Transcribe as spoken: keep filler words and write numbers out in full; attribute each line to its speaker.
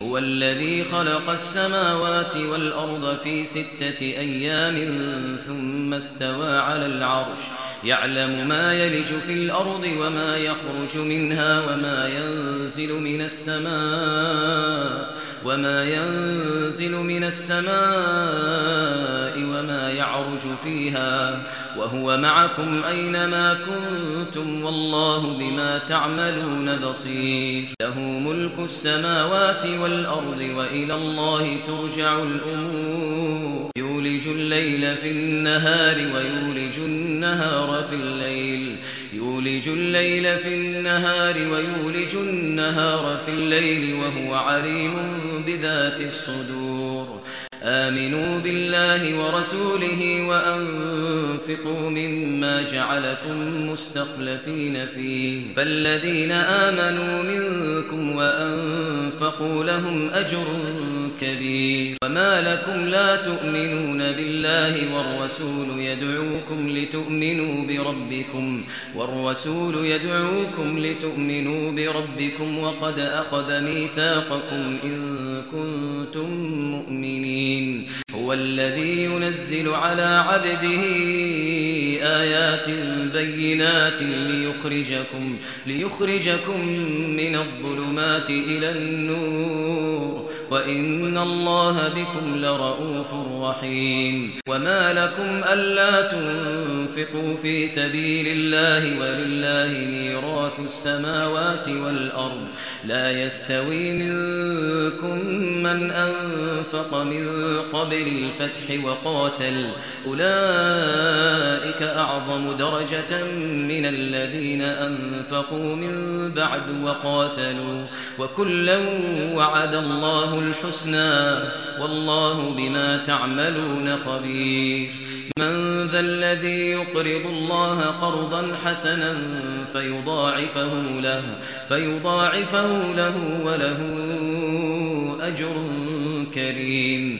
Speaker 1: هو الذي خلق السماوات والأرض في ستة أيام ثم استوى على العرش يعلم ما يلج في الأرض وما يخرج منها وما ينزل من السماء وما ينزل من السماء وما يعرج فيها وهو معكم أينما كنتم والله بما تعملون بصير له ملك السماوات والأرض وإلى الله ترجع الأمور يولج الليل في النهار ويولج النهار في الليل يولج الليل في النهار ويولج النهار في الليل وهو عليم بذات الصدور آمنوا بالله ورسوله وأنفقوا مما جعلكم مستخلفين فيه فالذين آمنوا منكم وأنفقوا لهم أجر كبير وما لكم لا تؤمنون بالله والرسول يدعوكم لتؤمنوا بربكم والرسول يدعوكم لتؤمنوا بربكم وقد أخذ ميثاقكم إن كنتم مؤمنين هو الذي ينزل على عبده آيات بينات ليخرجكم ليخرجكم من الظلمات إلى النور وإن الله بكم لرؤوف رحيم وما لكم ألا تنفقوا في سبيل الله ولله ميراث السماوات والأرض لا يستوي منكم من أنفق من قبل الفتح وقاتل أولئك أعظم درجة من الذين أنفقوا من بعد وقاتلوا وكلا وعد الله الحسنى والله بما تعملون خبير من ذا الذي يقرض الله قرضا حسنا فيضاعفه له فيضاعفه له وله أجر كريم